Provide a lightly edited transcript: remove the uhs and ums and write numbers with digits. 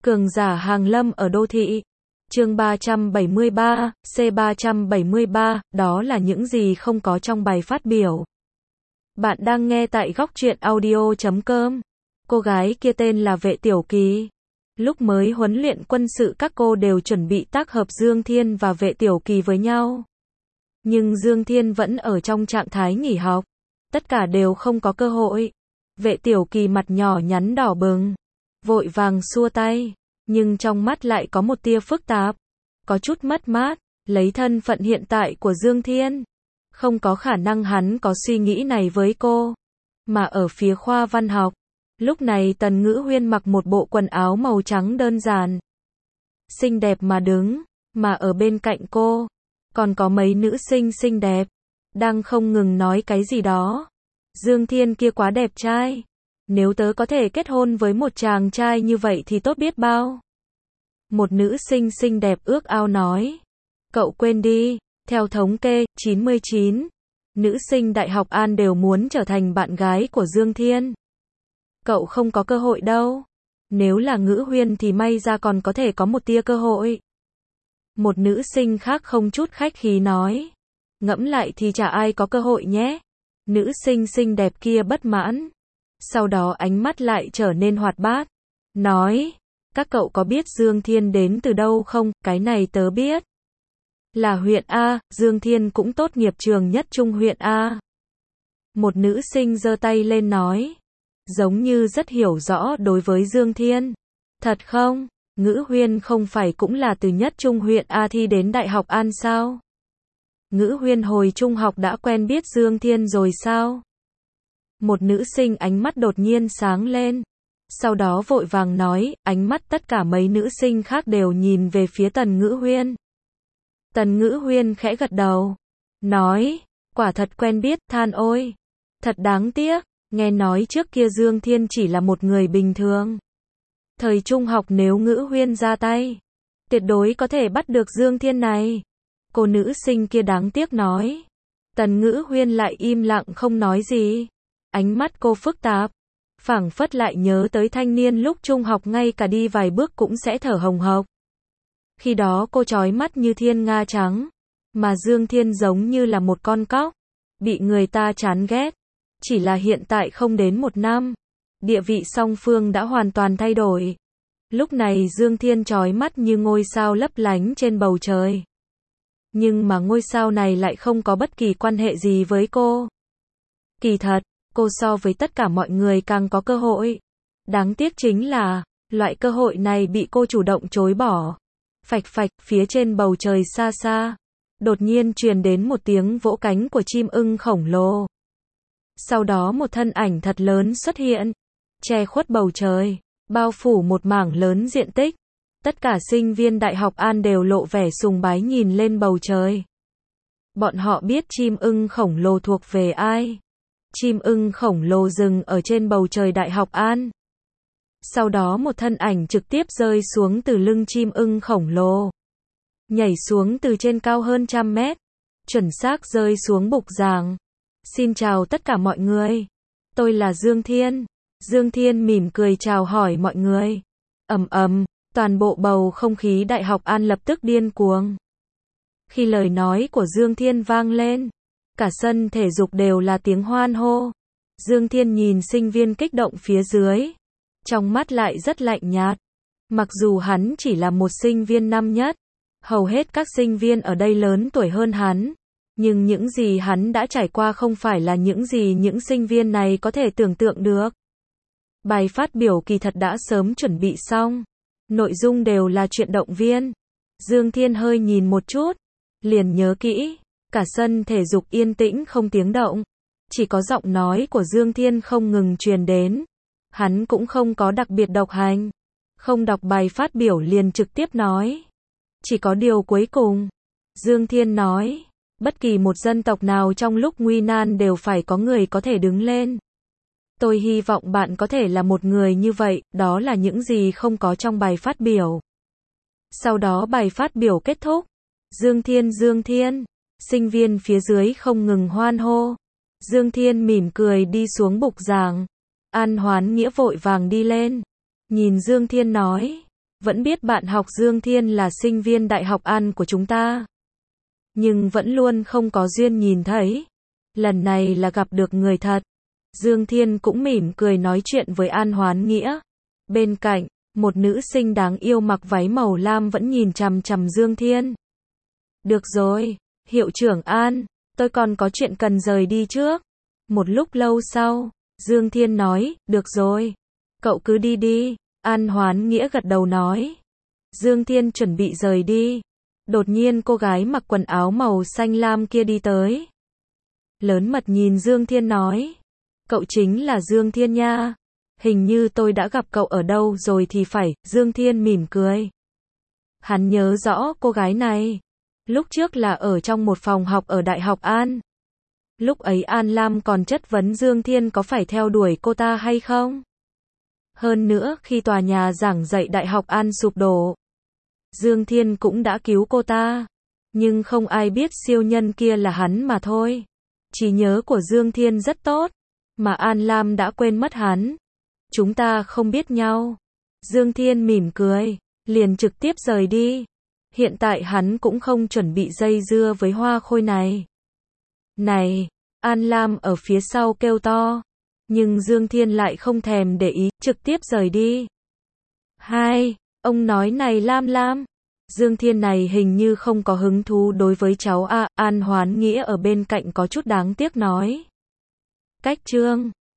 Cường giả hàng lâm ở đô thị. Chương 373, C373, đó là những gì không có trong bài phát biểu. Bạn đang nghe tại góc truyện audio.com. Cô gái kia tên là Vệ Tiểu Kỳ. Lúc mới huấn luyện quân sự các cô đều chuẩn bị tác hợp Dương Thiên và Vệ Tiểu Kỳ với nhau. Nhưng Dương Thiên vẫn ở trong trạng thái nghỉ học. Tất cả đều không có cơ hội. Vệ Tiểu Kỳ mặt nhỏ nhắn đỏ bừng. Vội vàng xua tay. Nhưng trong mắt lại có một tia phức tạp. Có chút mất mát. Lấy thân phận hiện tại của Dương Thiên. Không có khả năng hắn có suy nghĩ này với cô. Mà ở phía khoa văn học. Lúc này Tần Ngữ Huyên mặc một bộ quần áo màu trắng đơn giản. Xinh đẹp mà đứng. Mà ở bên cạnh cô. Còn có mấy nữ sinh xinh đẹp. Đang không ngừng nói cái gì đó. Dương Thiên kia quá đẹp trai. Nếu tớ có thể kết hôn với một chàng trai như vậy thì tốt biết bao. Một nữ sinh xinh đẹp ước ao nói. Cậu quên đi, theo thống kê, 99 nữ sinh Đại học An đều muốn trở thành bạn gái của Dương Thiên. Cậu không có cơ hội đâu. Nếu là Ngữ Huyên thì may ra còn có thể có một tia cơ hội. Một nữ sinh khác không chút khách khí nói. Ngẫm lại thì chả ai có cơ hội nhé. Nữ sinh xinh đẹp kia bất mãn. Sau đó ánh mắt lại trở nên hoạt bát. Nói, các cậu có biết Dương Thiên đến từ đâu không? Cái này tớ biết. Là huyện A, Dương Thiên cũng tốt nghiệp trường nhất trung huyện A. Một nữ sinh giơ tay lên nói. Giống như rất hiểu rõ đối với Dương Thiên. Thật không? Ngữ Huyên không phải cũng là từ nhất trung huyện A thi đến Đại học An sao? Ngữ Huyên hồi trung học đã quen biết Dương Thiên rồi sao? Một nữ sinh ánh mắt đột nhiên sáng lên. Sau đó vội vàng nói, ánh mắt tất cả mấy nữ sinh khác đều nhìn về phía Tần Ngữ Huyên. Tần Ngữ Huyên khẽ gật đầu. Nói, quả thật quen biết, than ôi. Thật đáng tiếc, nghe nói trước kia Dương Thiên chỉ là một người bình thường. Thời trung học nếu Ngữ Huyên ra tay, tuyệt đối có thể bắt được Dương Thiên này. Cô nữ sinh kia đáng tiếc nói. Tần Ngữ Huyên lại im lặng không nói gì. Ánh mắt cô phức tạp. Phảng phất lại nhớ tới thanh niên lúc trung học ngay cả đi vài bước cũng sẽ thở hồng hộc. Khi đó cô chói mắt như thiên nga trắng. Mà Dương Thiên giống như là một con cóc. Bị người ta chán ghét. Chỉ là hiện tại không đến một năm. Địa vị song phương đã hoàn toàn thay đổi. Lúc này Dương Thiên chói mắt như ngôi sao lấp lánh trên bầu trời. Nhưng mà ngôi sao này lại không có bất kỳ quan hệ gì với cô. Kỳ thật, cô so với tất cả mọi người càng có cơ hội. Đáng tiếc chính là, loại cơ hội này bị cô chủ động chối bỏ. Phạch phạch, phía trên bầu trời xa xa. Đột nhiên truyền đến một tiếng vỗ cánh của chim ưng khổng lồ. Sau đó một thân ảnh thật lớn xuất hiện. Che khuất bầu trời. Bao phủ một mảng lớn diện tích. Tất cả sinh viên Đại học An đều lộ vẻ sùng bái nhìn lên bầu trời. Bọn họ biết chim ưng khổng lồ thuộc về ai. Chim ưng khổng lồ dừng ở trên bầu trời Đại học An. Sau đó một thân ảnh trực tiếp rơi xuống từ lưng chim ưng khổng lồ. Nhảy xuống từ trên cao hơn 100 mét. Chuẩn xác rơi xuống bục giảng. Xin chào tất cả mọi người. Tôi là Dương Thiên. Dương Thiên mỉm cười chào hỏi mọi người. Ầm ầm, toàn bộ bầu không khí Đại học An lập tức điên cuồng. Khi lời nói của Dương Thiên vang lên, cả sân thể dục đều là tiếng hoan hô. Dương Thiên nhìn sinh viên kích động phía dưới. Trong mắt lại rất lạnh nhạt. Mặc dù hắn chỉ là một sinh viên năm nhất. Hầu hết các sinh viên ở đây lớn tuổi hơn hắn. Nhưng những gì hắn đã trải qua không phải là những gì những sinh viên này có thể tưởng tượng được. Bài phát biểu kỳ thật đã sớm chuẩn bị xong. Nội dung đều là chuyện động viên. Dương Thiên hơi nhìn một chút. Liền nhớ kỹ. Cả sân thể dục yên tĩnh không tiếng động. Chỉ có giọng nói của Dương Thiên không ngừng truyền đến. Hắn cũng không có đặc biệt độc hành. Không đọc bài phát biểu liền trực tiếp nói. Chỉ có điều cuối cùng. Dương Thiên nói. Bất kỳ một dân tộc nào trong lúc nguy nan đều phải có người có thể đứng lên. Tôi hy vọng bạn có thể là một người như vậy, đó là những gì không có trong bài phát biểu. Sau đó bài phát biểu kết thúc. Dương Thiên. Sinh viên phía dưới không ngừng hoan hô. Dương Thiên mỉm cười đi xuống bục giảng. An Hoán Nghĩa vội vàng đi lên. Nhìn Dương Thiên nói. Vẫn biết bạn học Dương Thiên là sinh viên Đại học An của chúng ta. Nhưng vẫn luôn không có duyên nhìn thấy. Lần này là gặp được người thật. Dương Thiên cũng mỉm cười nói chuyện với An Hoán Nghĩa. Bên cạnh, một nữ sinh đáng yêu mặc váy màu lam vẫn nhìn chằm chằm Dương Thiên. Được rồi, hiệu trưởng An, tôi còn có chuyện cần rời đi trước. Một lúc lâu sau, Dương Thiên nói, được rồi, cậu cứ đi đi. An Hoán Nghĩa gật đầu nói. Dương Thiên chuẩn bị rời đi. Đột nhiên cô gái mặc quần áo màu xanh lam kia đi tới. Lớn mật nhìn Dương Thiên nói. Cậu chính là Dương Thiên nha. Hình như tôi đã gặp cậu ở đâu rồi thì phải. Dương Thiên mỉm cười. Hắn nhớ rõ cô gái này. Lúc trước là ở trong một phòng học ở Đại học An. Lúc ấy An Lam còn chất vấn Dương Thiên có phải theo đuổi cô ta hay không. Hơn nữa khi tòa nhà giảng dạy Đại học An sụp đổ, Dương Thiên cũng đã cứu cô ta. Nhưng không ai biết siêu nhân kia là hắn mà thôi. Trí nhớ của Dương Thiên rất tốt, mà An Lam đã quên mất hắn. Chúng ta không biết nhau. Dương Thiên mỉm cười, liền trực tiếp rời đi. Hiện tại hắn cũng không chuẩn bị dây dưa với Hoa Khôi này. Này, An Lam ở phía sau kêu to. Nhưng Dương Thiên lại không thèm để ý, trực tiếp rời đi. Hai, ông nói này Lam Lam. Dương Thiên này hình như không có hứng thú đối với cháu a. An Hoán Nghĩa ở bên cạnh có chút đáng tiếc nói. Cách chương